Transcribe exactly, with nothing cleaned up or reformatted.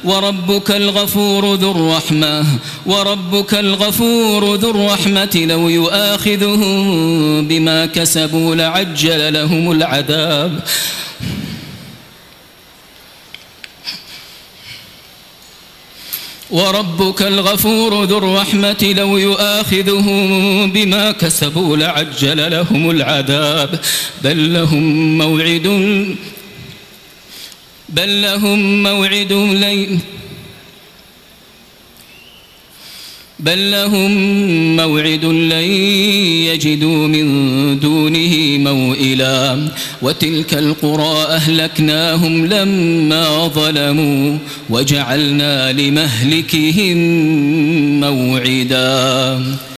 وربك الغفور ذو الرحمة وربك الغفور ذو الرحمة لو يؤاخذهم بما كسبوا لعجل لهم العذاب وربك الغفور ذو الرحمة لو يؤاخذهم بما كسبوا لعجل لهم العذاب بل لهم موعد بل لهم موعد لن بل لهم موعد لن يجدوا من دونه موئلا وتلك القرى أهلكناهم لما ظلموا وجعلنا لمهلكهم موعدا.